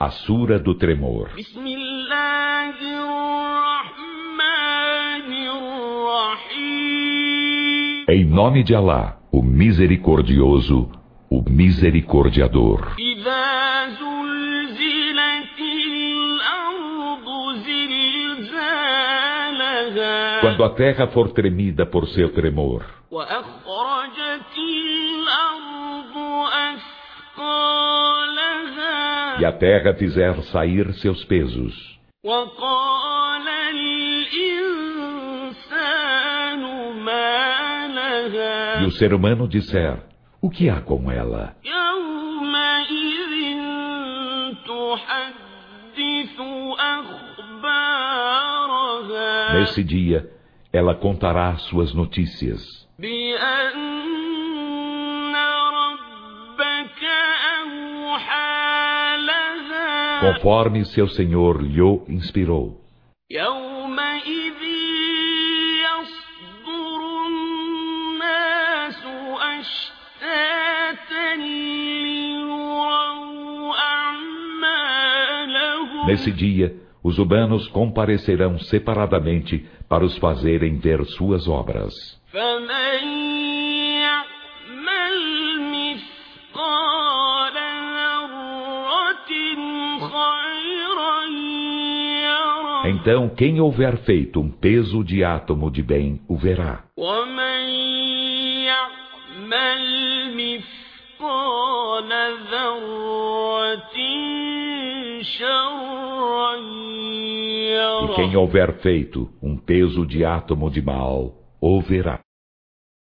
A Sura do Tremor. Em nome de Alá, o Misericordioso, o Misericordiador. Quando a terra for tremida por seu tremor, e a terra fizer sair seus pesos, e o ser humano disser: o que há com ela? Nesse dia, ela contará suas notícias, conforme seu Senhor lhe inspirou. Nesse dia, os humanos comparecerão separadamente para os fazerem ver suas obras. Então, quem houver feito um peso de átomo de bem, o verá. E quem houver feito um peso de átomo de mal, o verá.